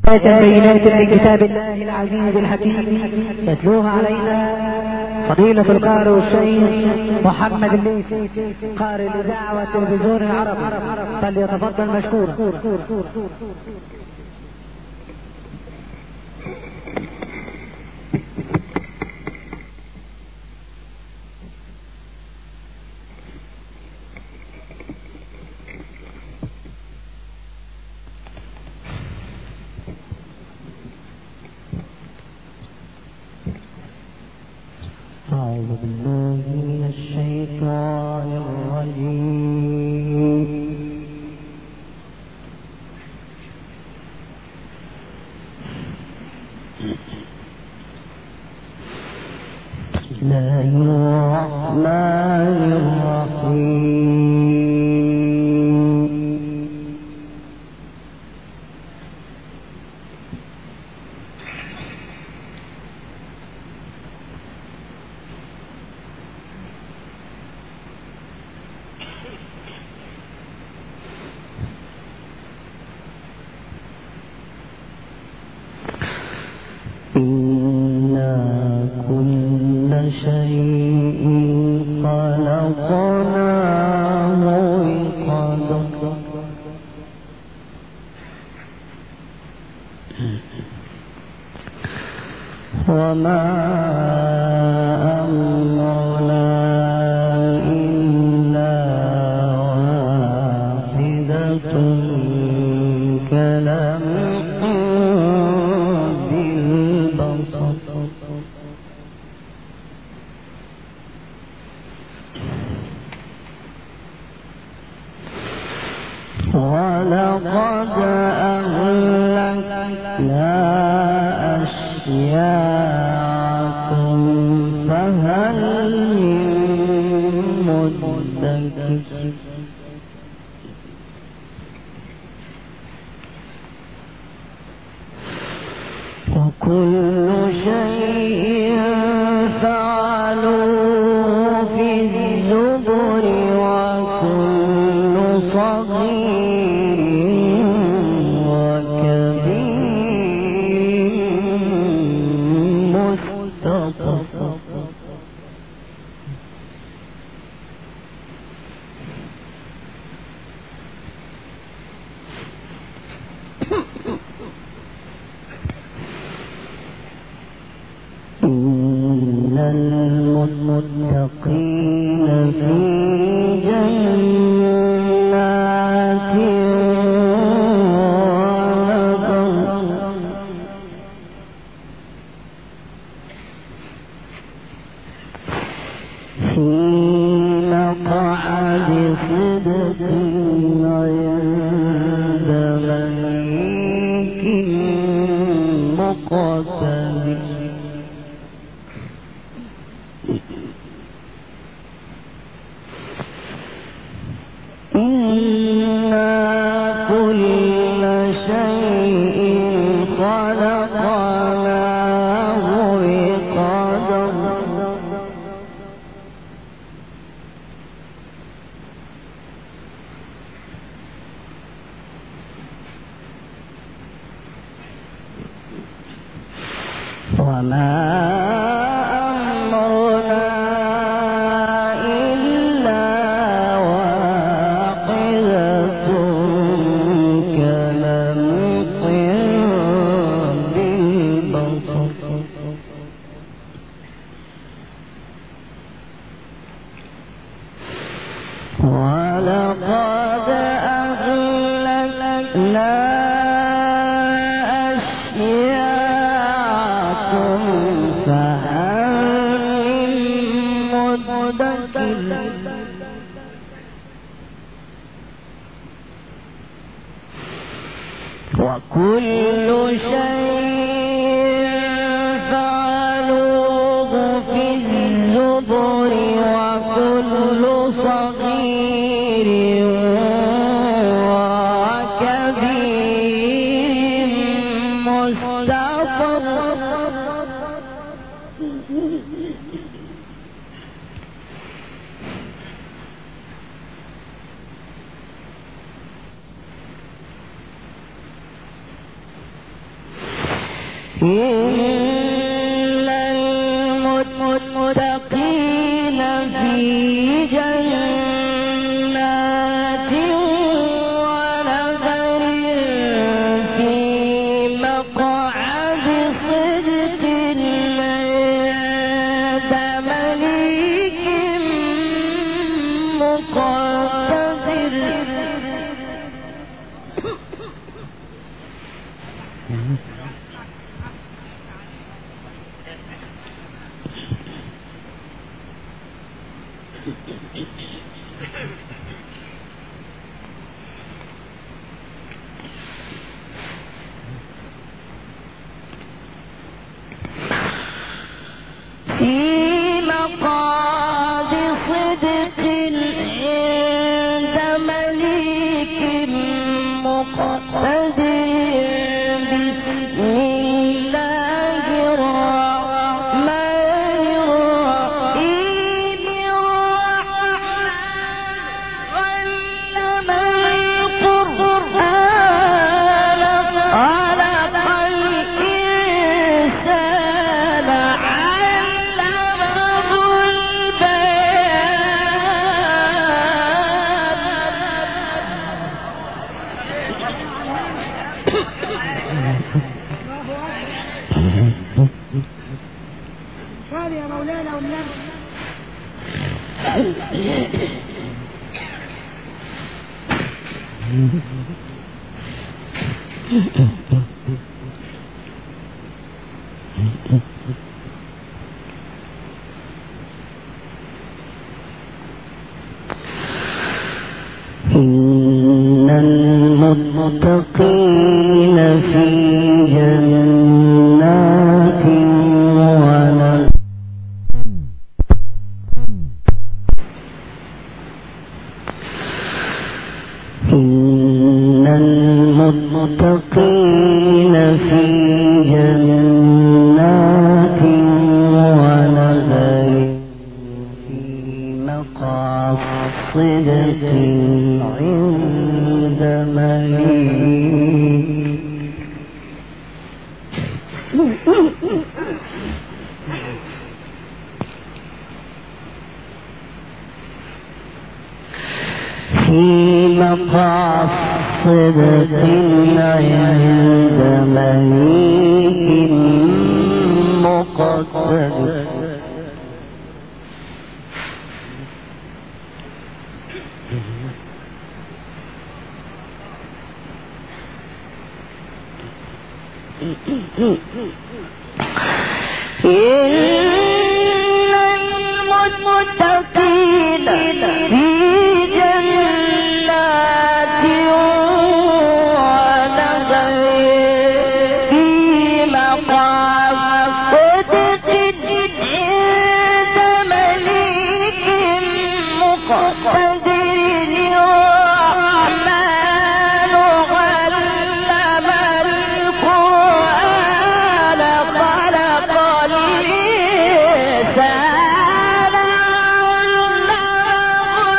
بينات من كتاب الله العزيز الحكيم يتلوها علينا فضيلة القارئ الشيخ محمد الليثي قارئ الإذاعة والتلفزيون العربي، فليتفضل مشكورا. أعوذ بالله من الشيطان الرجيم. بسم الله الرحمن الرحيم. إنا كل شيء خلقناه بقدر وما أمرنا إلا واحدة كلمح بالبصر ولقد أهلكنا أشياعكم فهل من مدكر وكل شيء فعلوه في الزبر وكل صغير وكبير مستطر. إن المتقين في جنات ونهر في مقعد صدق عند مليك مقتدر. إنا كل شيء خلقناه بقدر وما أمرنا إلا واحدة كلمح بالبصر ولقد أهلكنا أشياعكم فهل من مدكر وكل شيء فعلوه في الزبر وكل صغير وكبير مستطر. إن المتقين في جنات ونهر في مقعد صدق عند مليك مقتدر. في مقعد صدق عند مليك مقتدر. بسم الله الرحمن الرحيم. علم القرآن خلق الإنسان علمه قال يا مولانا والنبي إن المتقين في جنات ونهر. إن المتقين في جنات ونهر في مقعد صدق عند مليك. في مقعد صدق عند مليك مقتدر. إن المتقين في جنات ونهر في مقعد صدق عند مليك مقتدر. الرحمن علم القرآن خلق الإنسان علمه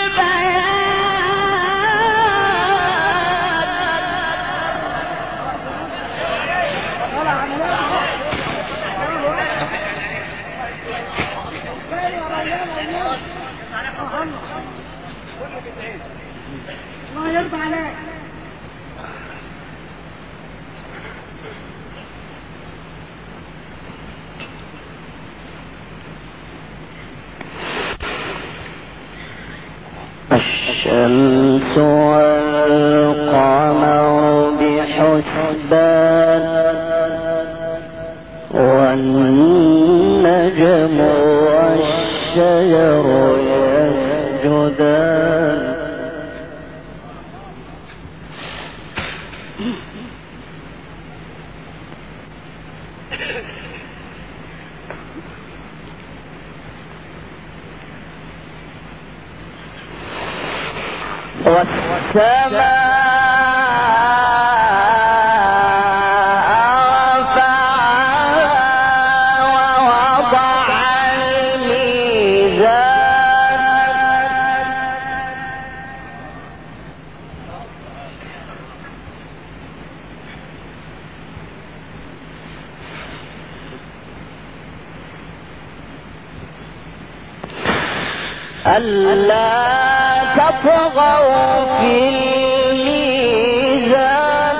الله يرضى عليك. الشمس والقمر بحسبان والنجم والشجر يسجدان. ألا تطغوا في الميزان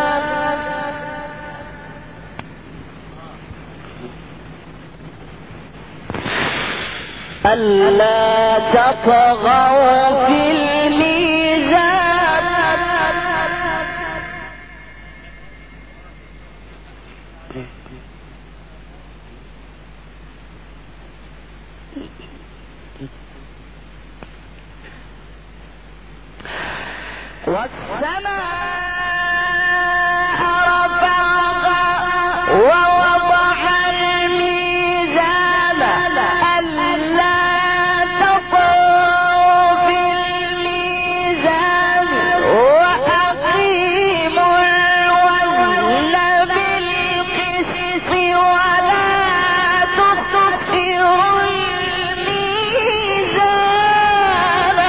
ألا تطغوا في الميزان والسماء رفعها ووضع الميزان ألا تطغوا في الميزان وأقيموا الوزن بالقسط ولا تخسروا الميزان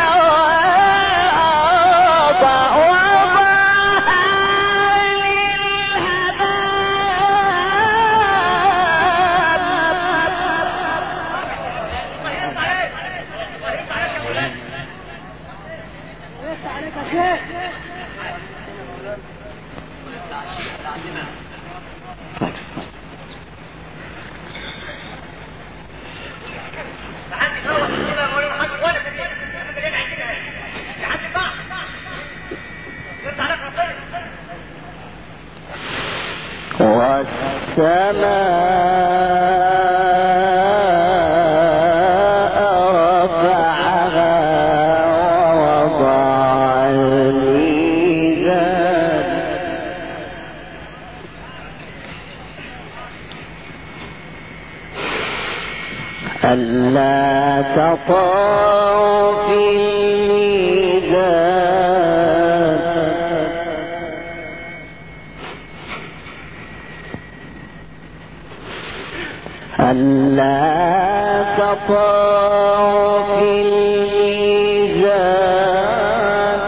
والسماء رفعها ووضع الميزان ألا تطغوا في الميزان ألا تطغوا في الميزان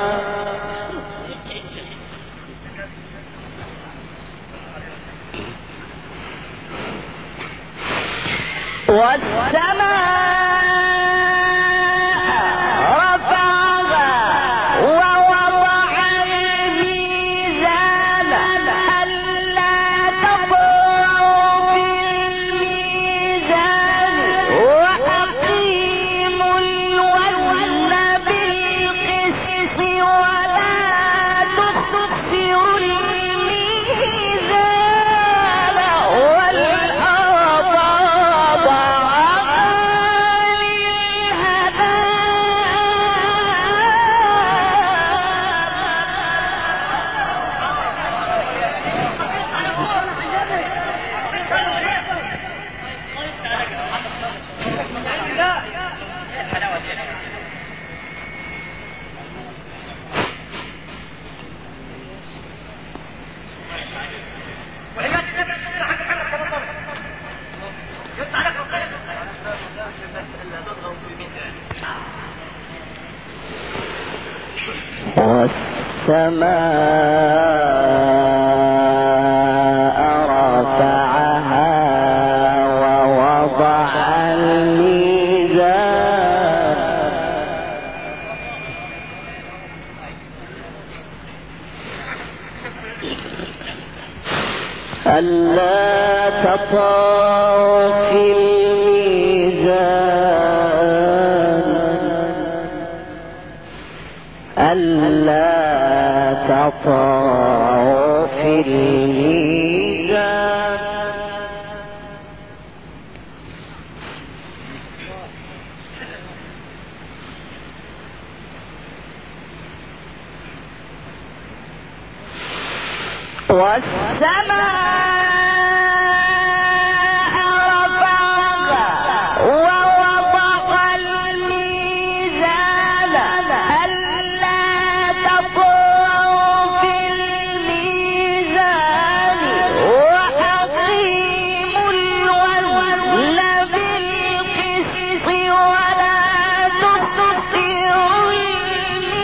والسماء رفعها ووضع الميزان ألا تطغوا في الميزان وأقيموا الوزن بالقسط ولا تخسروا الميزان والأرض وضعها والسماء رفعها ووضع الميزان ألا تطغوا في الميزان ألا تطغوا في الميزان والسماء رفعها ووضع الميزان ألا تطغوا في الميزان وأقيموا الوزن بالقسط ولا تخسروا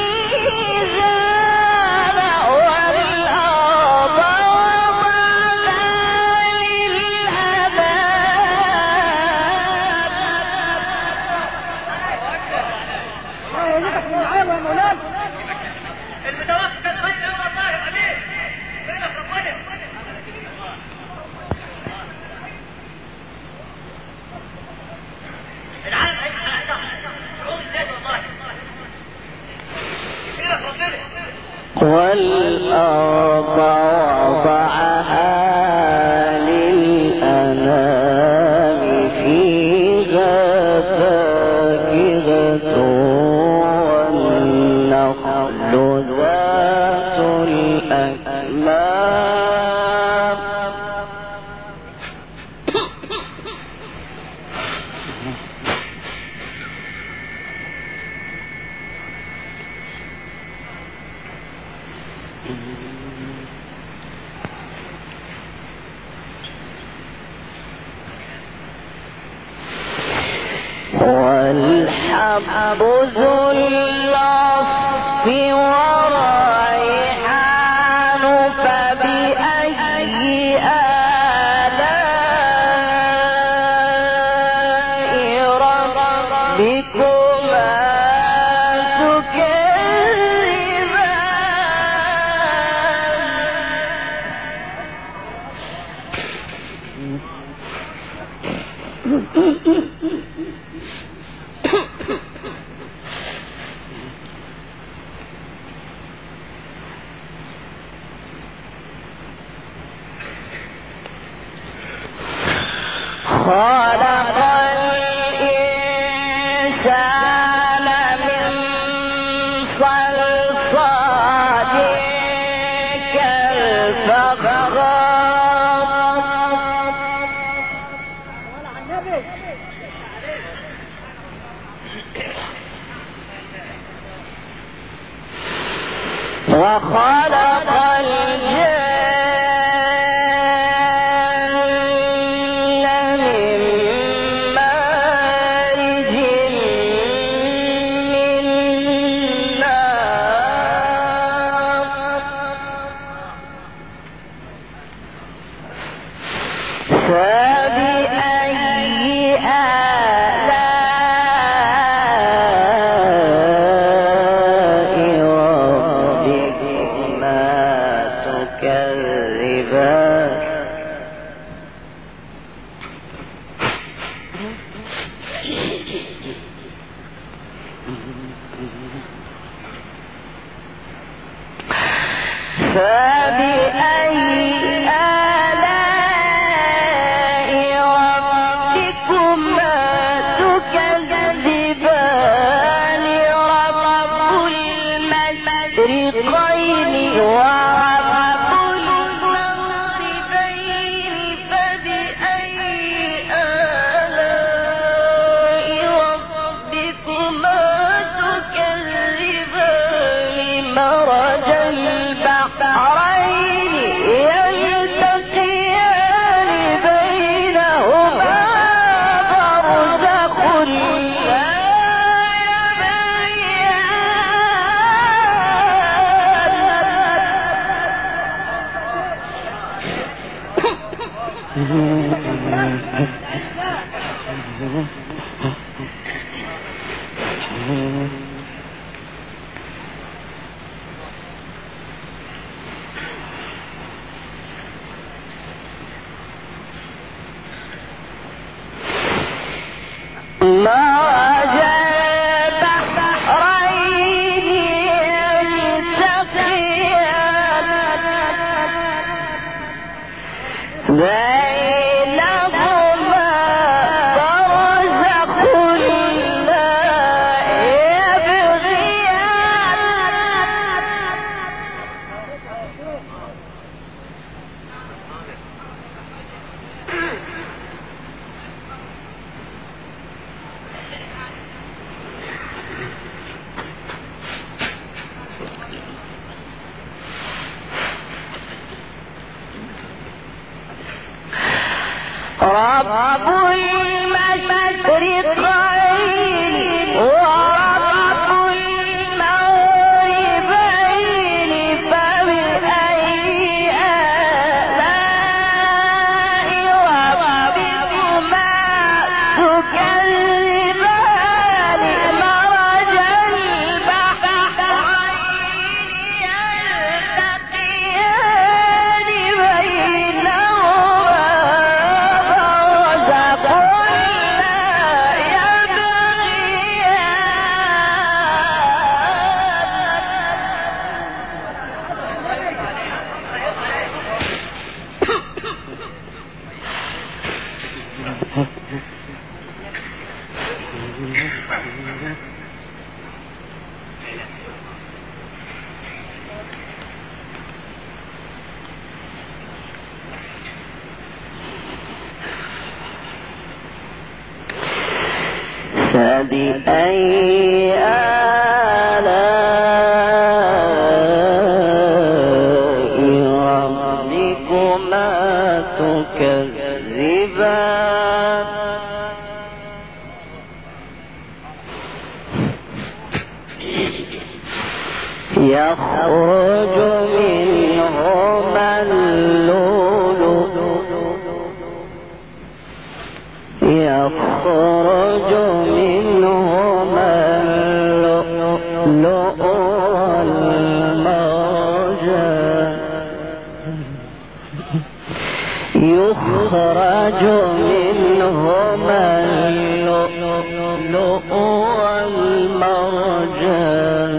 الميزان والأرض وضعها والحب ذو العصف والريحان فبأي آلاء ربكما تكذبان خلق الإنسان من صلصال كالفخار وخلق رب المشرقين ورب المغربين فبأي آلاء ربكما تكذبان مرج البحرين يلتقيان بينهما برزخ فبأي آلاء ربكما تكذبان يخرج منهما اللؤلؤ والمرجان يخرج منهما اللؤلؤ والمرجان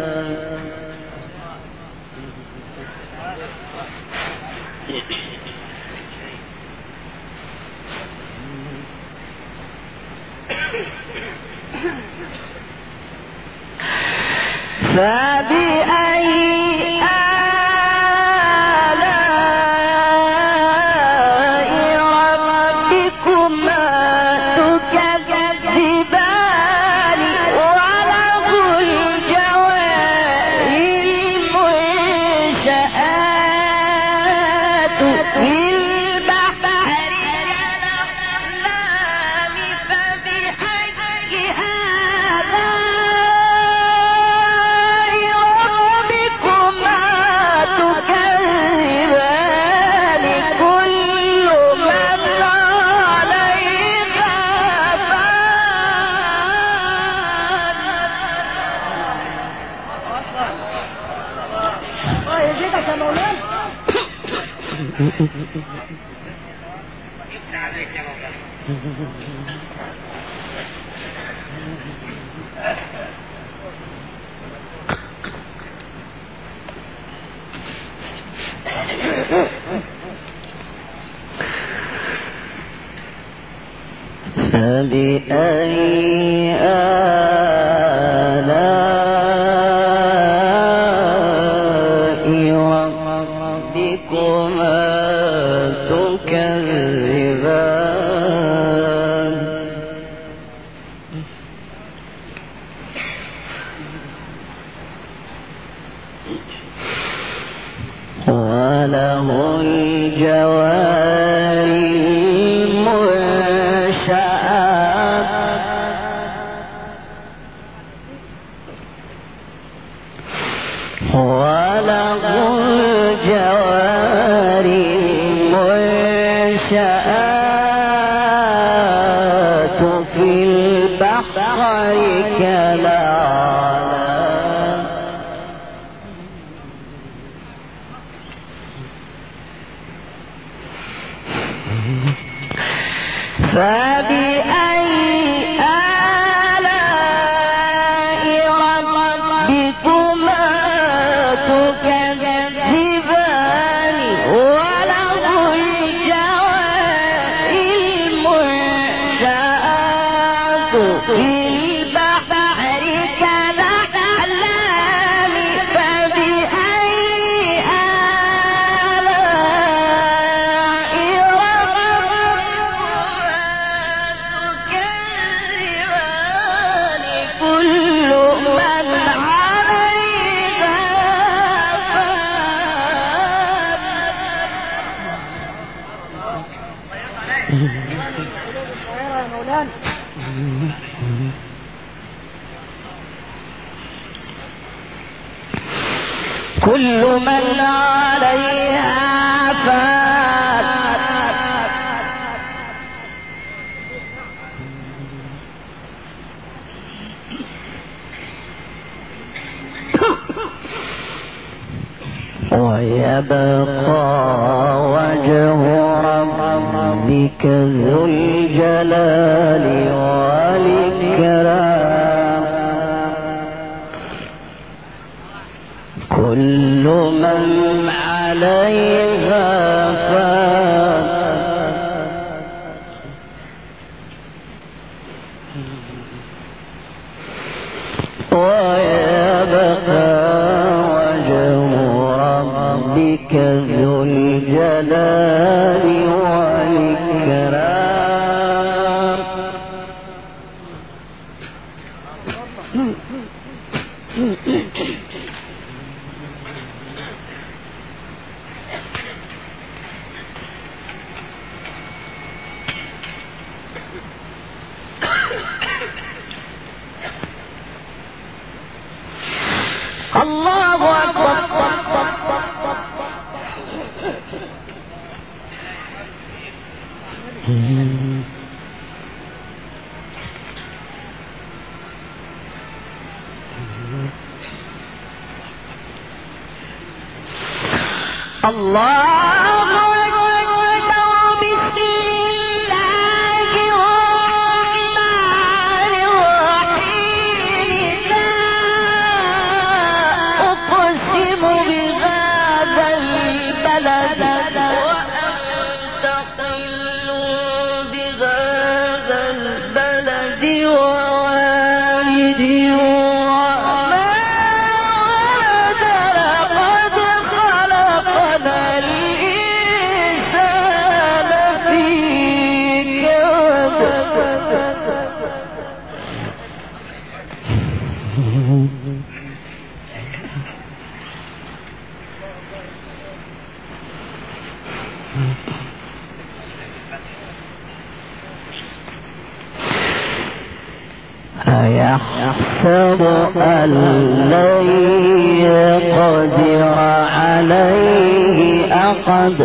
فبأي آلاء ربكما تكذبان وله الجوار المنشآت في البحر كالأعلام فبأي فبأي آلاء ربكما تكذبان وله الجوار المنشآت في البحر كالأعلام فبأي آلاء ربكما تكذبان وله الجوار المنشآت في البحر كالأعلام فبأي آلاء ربكما تكذبان كل من عليها فان كل من عليها فان ويبقى وجه ربك ذو الجلال والإكرام كل من عليها فان ويبقى وجه ربك ذو الجلال والإكرام أيحسب أن لن يقدر عليه أحد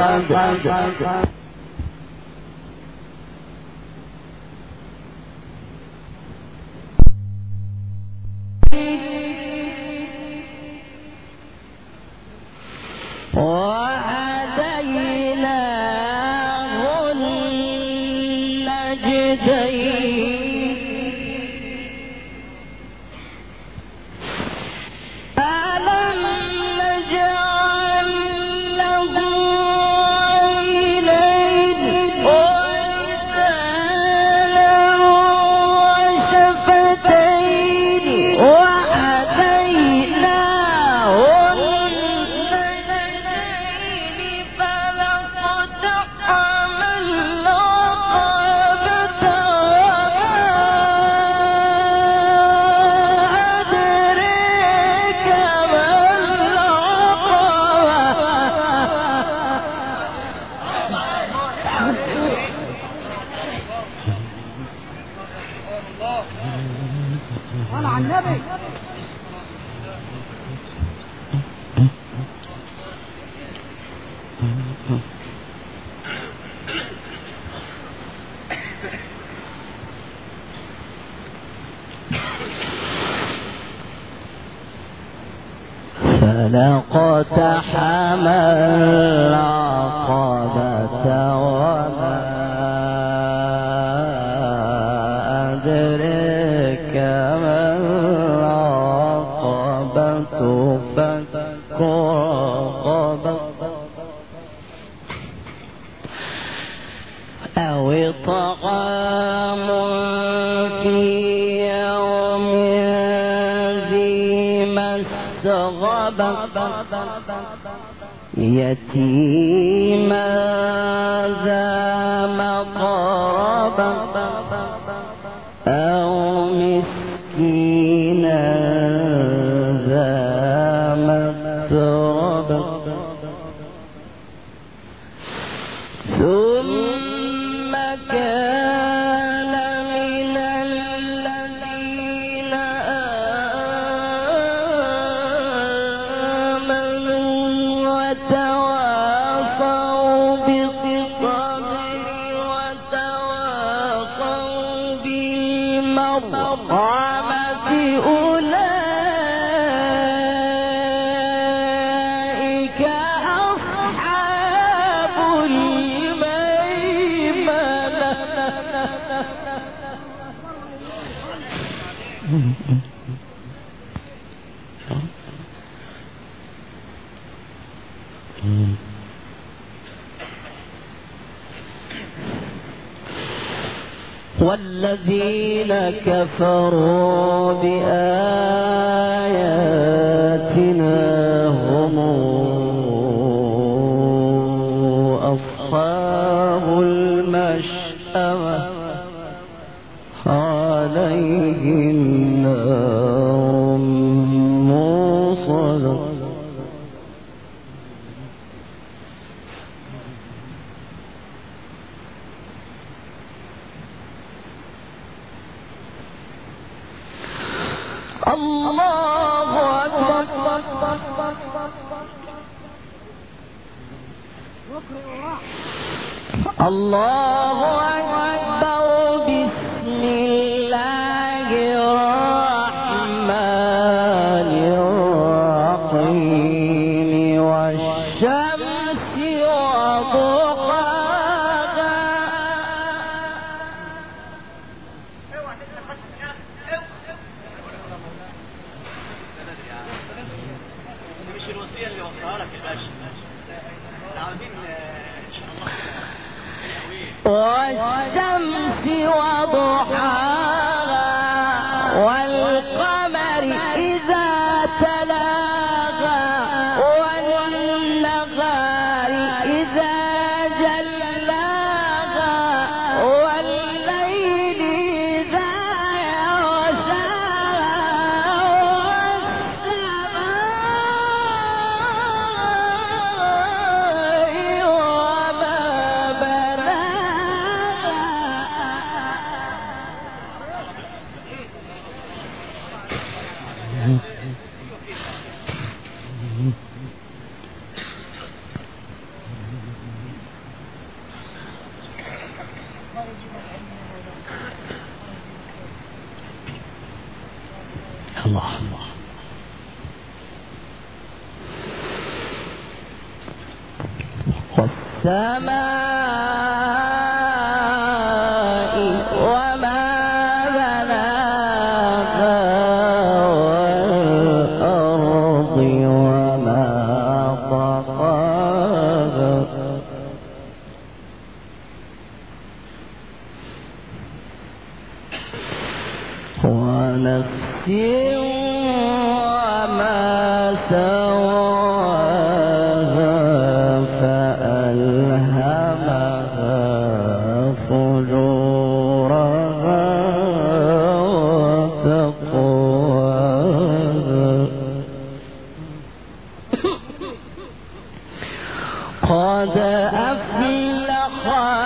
فلقتحم العقبة وما أدرك ما العقبة فك رقبة أو طعام في يوم ذي مسغبة يتيما ذا مقربة أو مسكينا ذا متربة ثم كان من الذين آمنوا وتواصوا بالصبر وتواصوا بالمرحمة أولئك أصحاب الميمنة والذين كفروا بآياتنا هم أصحاب المشأمة عليهم نار موصدة الله أكبر الله أكبر. بسم الله الرحمن الرحيم. والشمس وضحاها. مش الوصية اللي وصلها لك يا باشا. عاوزين ان شاء الله والشمس وضحاها والقمر إذا تلاها والنهار إذا جلاها والليل إذا يغشاها والسماء وما الله الله. والسماء وما بناها والأرض وما طحاها ونفس وما سواها فألهمها فجورها وتقواها. قد أفلح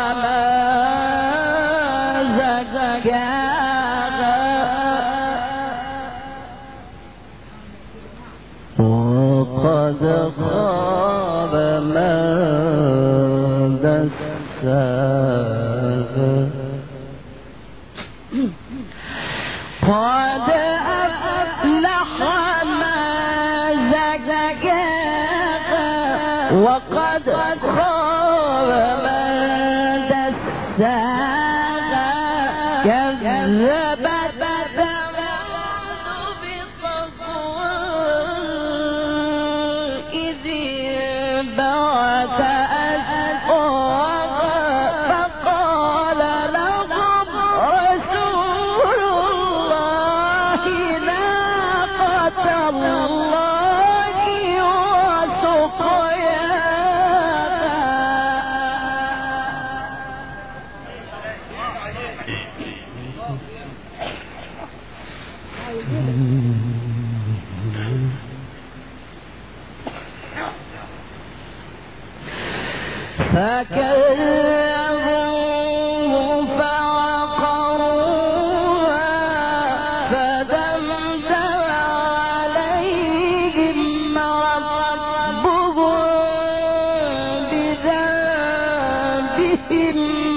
من زكاها وقد خاب من دساها. قد أفلح من زكاها وقد خاب من دساها. كذبت ثمود بطغواها إذ انبعث أشقاها فقال لهم رسول الله ناقة الله فكذبوه فعقروها فدمدم عليهم ربهم بذنبهم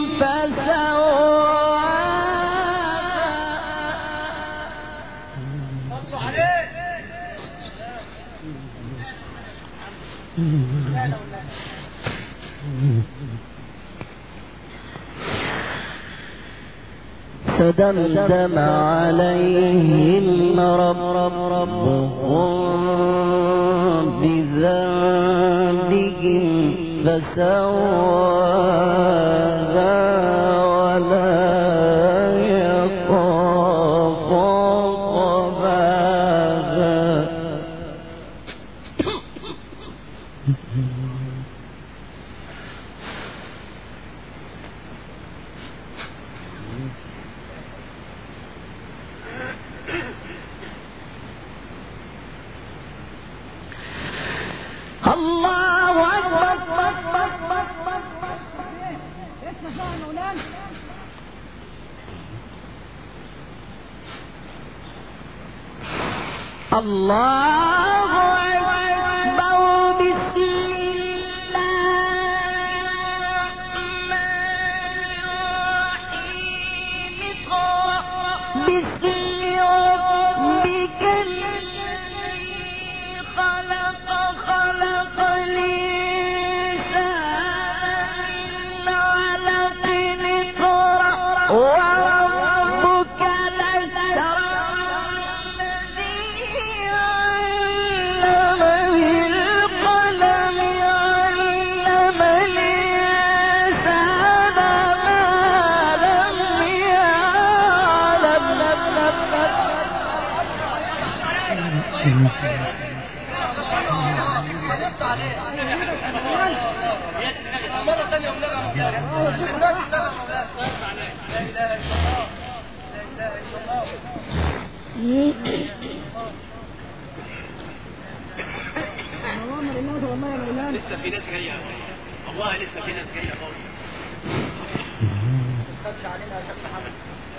فدمدم عليهم ربهم بذنبهم فسواها ولا يخاف عقباها. الله أكبر. الله أكبر. بسم الله لسه في ناس جايه والله، لسه في ناس جايه خالص. خدش علينا يا شيخ محمد.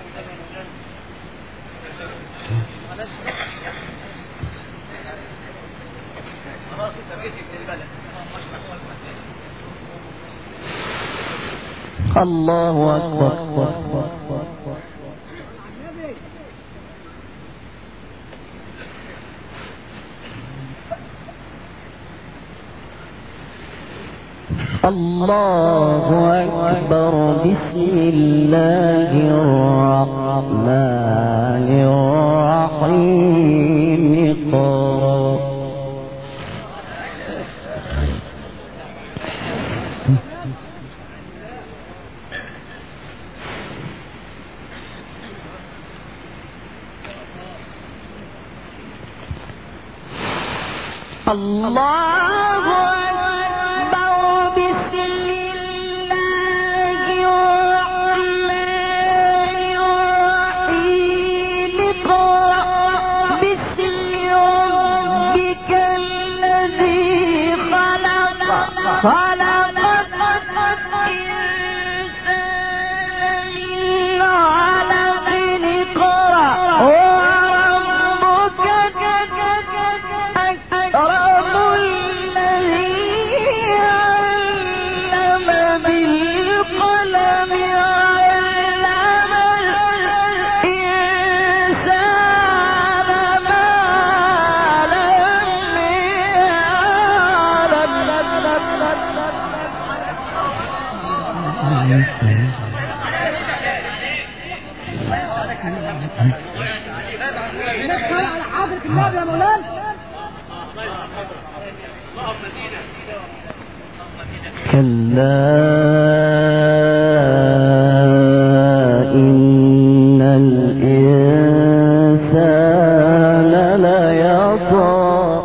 خلاص انت بقيت ابن البلد. الله أكبر. الله أكبر. بسم الله الرحمن الرحيم. الله أكبر. بسم الله الرحمن الرحيم. اقرأ باسم ربك الذي خلق. خلق الإنسان من علق. اقرأ وربك أكرم الذي علم بالقلم. علم الإنسان ما لم كلا إن الإنسان ليطغى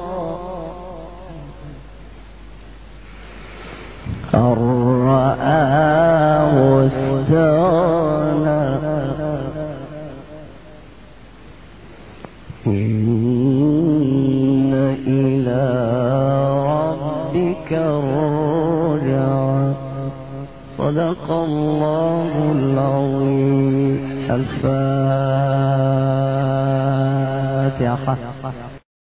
أن رآه استغنى. إن إلى ربك الرجعى. صدق الله العظيم. الفاتحة.